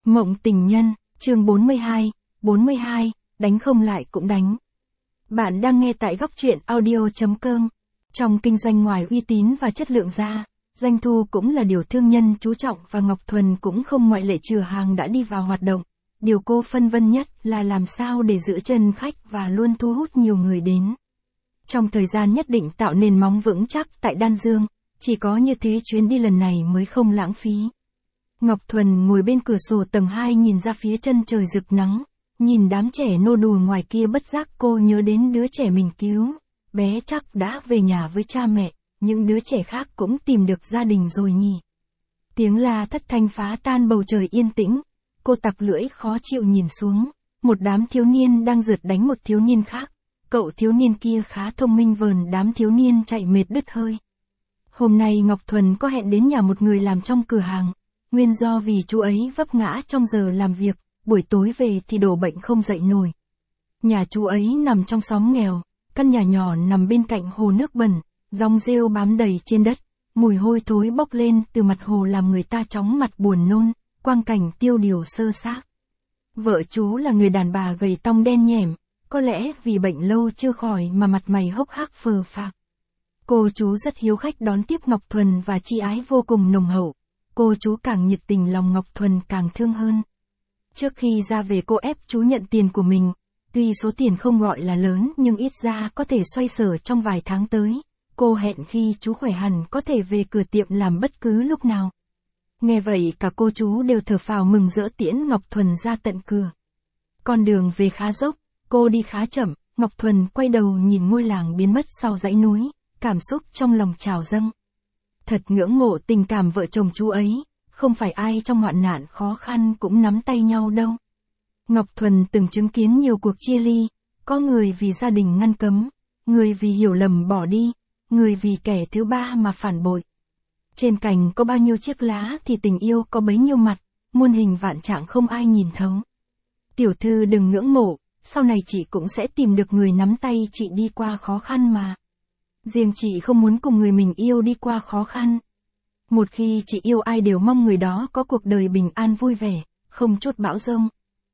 Mộng tình nhân, chương 42, đánh không lại cũng đánh. Bạn đang nghe tại góc truyện audio.com. Trong kinh doanh ngoài uy tín và chất lượng ra, doanh thu cũng là điều thương nhân chú trọng và Ngọc Thuần cũng không ngoại lệ trừ hàng đã đi vào hoạt động. Điều cô phân vân nhất là làm sao để giữ chân khách và luôn thu hút nhiều người đến. Trong thời gian nhất định tạo nền móng vững chắc tại Đan Dương, chỉ có như thế chuyến đi lần này mới không lãng phí. Ngọc Thuần ngồi bên cửa sổ tầng 2 nhìn ra phía chân trời rực nắng, nhìn đám trẻ nô đùa ngoài kia bất giác cô nhớ đến đứa trẻ mình cứu, bé chắc đã về nhà với cha mẹ, những đứa trẻ khác cũng tìm được gia đình rồi nhỉ. Tiếng la thất thanh phá tan bầu trời yên tĩnh, cô tặc lưỡi khó chịu nhìn xuống, một đám thiếu niên đang rượt đánh một thiếu niên khác, cậu thiếu niên kia khá thông minh vờn đám thiếu niên chạy mệt đứt hơi. Hôm nay Ngọc Thuần có hẹn đến nhà một người làm trong cửa hàng. Nguyên do vì chú ấy vấp ngã trong giờ làm việc, buổi tối về thì đổ bệnh không dậy nổi. Nhà chú ấy nằm trong xóm nghèo, căn nhà nhỏ nằm bên cạnh hồ nước bẩn, rong rêu bám đầy trên đất, mùi hôi thối bốc lên từ mặt hồ làm người ta chóng mặt buồn nôn, quang cảnh tiêu điều sơ xác. Vợ chú là người đàn bà gầy tông đen nhẻm, có lẽ vì bệnh lâu chưa khỏi mà mặt mày hốc hác phờ phạc. Cô chú rất hiếu khách đón tiếp Ngọc Thuần và chi ái vô cùng nồng hậu. Cô chú càng nhiệt tình lòng Ngọc Thuần càng thương hơn. Trước khi ra về cô ép chú nhận tiền của mình, tuy số tiền không gọi là lớn nhưng ít ra có thể xoay sở trong vài tháng tới. Cô hẹn khi chú khỏe hẳn có thể về cửa tiệm làm bất cứ lúc nào. Nghe vậy cả cô chú đều thở phào mừng rỡ tiễn Ngọc Thuần ra tận cửa. Con đường về khá dốc, cô đi khá chậm, Ngọc Thuần quay đầu nhìn ngôi làng biến mất sau dãy núi, cảm xúc trong lòng trào dâng. Thật ngưỡng mộ tình cảm vợ chồng chú ấy, không phải ai trong hoạn nạn khó khăn cũng nắm tay nhau đâu. Ngọc Thuần từng chứng kiến nhiều cuộc chia ly, có người vì gia đình ngăn cấm, người vì hiểu lầm bỏ đi, người vì kẻ thứ ba mà phản bội. Trên cành có bao nhiêu chiếc lá thì tình yêu có bấy nhiêu mặt, muôn hình vạn trạng không ai nhìn thấu. Tiểu thư đừng ngưỡng mộ, sau này chị cũng sẽ tìm được người nắm tay chị đi qua khó khăn mà. Riêng chị không muốn cùng người mình yêu đi qua khó khăn. Một khi chị yêu ai đều mong người đó có cuộc đời bình an vui vẻ, không chút bão giông.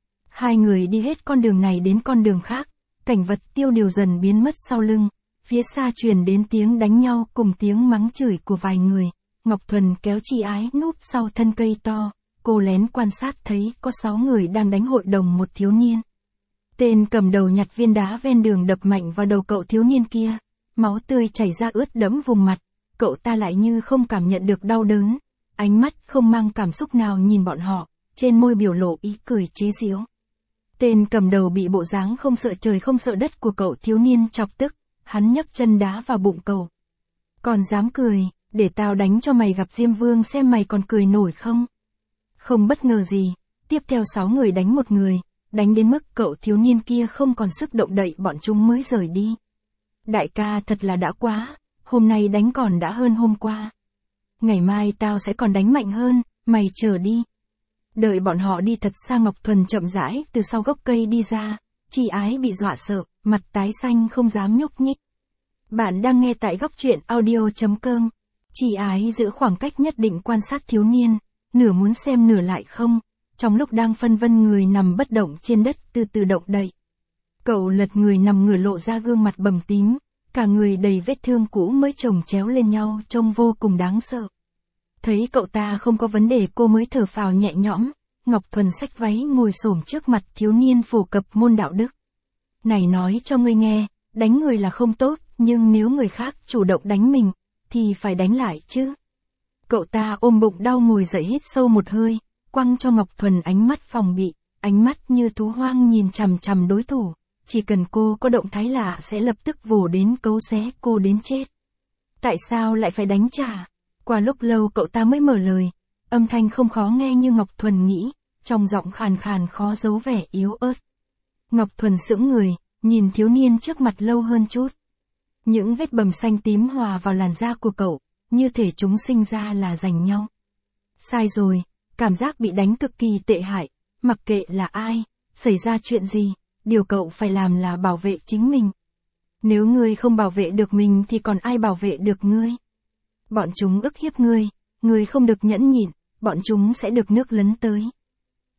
Hai người đi hết con đường này đến con đường khác, cảnh vật tiêu điều dần biến mất sau lưng, phía xa truyền đến tiếng đánh nhau cùng tiếng mắng chửi của vài người. Ngọc Thuần kéo chị ái núp sau thân cây to, cô lén quan sát thấy có 6 người đang đánh hội đồng một thiếu niên. Tên cầm đầu nhặt viên đá ven đường đập mạnh vào đầu cậu thiếu niên kia. Máu tươi chảy ra ướt đẫm vùng mặt, cậu ta lại như không cảm nhận được đau đớn, ánh mắt không mang cảm xúc nào nhìn bọn họ, trên môi biểu lộ ý cười chế giễu. Tên cầm đầu bị bộ dáng không sợ trời không sợ đất của cậu thiếu niên chọc tức, hắn nhấc chân đá vào bụng cậu. Còn dám cười, để tao đánh cho mày gặp Diêm Vương xem mày còn cười nổi không? Không bất ngờ gì, tiếp theo 6 người đánh một người, đánh đến mức cậu thiếu niên kia không còn sức động đậy bọn chúng mới rời đi. Đại ca thật là đã quá, hôm nay đánh còn đã hơn hôm qua. Ngày mai tao sẽ còn đánh mạnh hơn, mày chờ đi. Đợi bọn họ đi thật xa Ngọc Thuần chậm rãi từ sau gốc cây đi ra, chị ái bị dọa sợ, mặt tái xanh không dám nhúc nhích. Bạn đang nghe tại góc truyện audio.com. Chị ái giữ khoảng cách nhất định quan sát thiếu niên, nửa muốn xem nửa lại không, trong lúc đang phân vân người nằm bất động trên đất từ từ động đậy. Cậu lật người nằm ngửa lộ ra gương mặt bầm tím, cả người đầy vết thương cũ mới chồng chéo lên nhau trông vô cùng đáng sợ. Thấy cậu ta không có vấn đề cô mới thở phào nhẹ nhõm, Ngọc Thuần xách váy ngồi xổm trước mặt thiếu niên phổ cập môn đạo đức. Này nói cho ngươi nghe, đánh người là không tốt, nhưng nếu người khác chủ động đánh mình, thì phải đánh lại chứ. Cậu ta ôm bụng đau ngồi dậy hít sâu một hơi, quăng cho Ngọc Thuần ánh mắt phòng bị, ánh mắt như thú hoang nhìn chằm chằm đối thủ. Chỉ cần cô có động thái lạ sẽ lập tức vồ đến cấu xé cô đến chết. Tại sao lại phải đánh trả? Qua lúc lâu cậu ta mới mở lời, âm thanh không khó nghe như Ngọc Thuần nghĩ, trong giọng khàn khàn khó giấu vẻ yếu ớt. Ngọc Thuần sững người, nhìn thiếu niên trước mặt lâu hơn chút. Những vết bầm xanh tím hòa vào làn da của cậu, như thể chúng sinh ra là giành nhau. Sai rồi, cảm giác bị đánh cực kỳ tệ hại, mặc kệ là ai, xảy ra chuyện gì. Điều cậu phải làm là bảo vệ chính mình. Nếu ngươi không bảo vệ được mình thì còn ai bảo vệ được ngươi? Bọn chúng ức hiếp ngươi không được nhẫn nhịn, bọn chúng sẽ được nước lấn tới.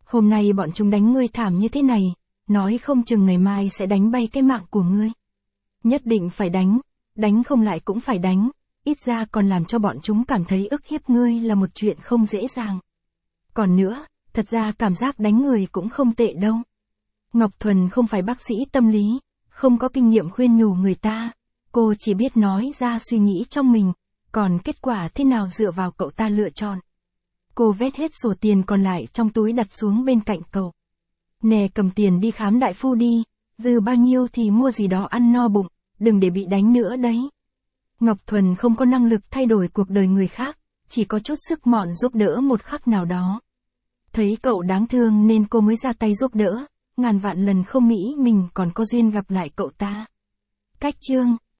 Hôm nay bọn chúng đánh ngươi thảm như thế này, nói không chừng ngày mai sẽ đánh bay cái mạng của ngươi. Nhất định phải đánh không lại cũng phải đánh, ít ra còn làm cho bọn chúng cảm thấy ức hiếp ngươi là một chuyện không dễ dàng. Còn nữa, thật ra cảm giác đánh người cũng không tệ đâu. Ngọc Thuần không phải bác sĩ tâm lý, không có kinh nghiệm khuyên nhủ người ta, cô chỉ biết nói ra suy nghĩ trong mình, còn kết quả thế nào dựa vào cậu ta lựa chọn. Cô vét hết sổ tiền còn lại trong túi đặt xuống bên cạnh cậu. Nè, cầm tiền đi khám đại phu đi, dư bao nhiêu thì mua gì đó ăn no bụng, đừng để bị đánh nữa đấy. Ngọc Thuần không có năng lực thay đổi cuộc đời người khác, chỉ có chút sức mọn giúp đỡ một khắc nào đó. Thấy cậu đáng thương nên cô mới ra tay giúp đỡ, ngàn vạn lần không nghĩ mình còn có duyên gặp lại cậu ta. Cách chương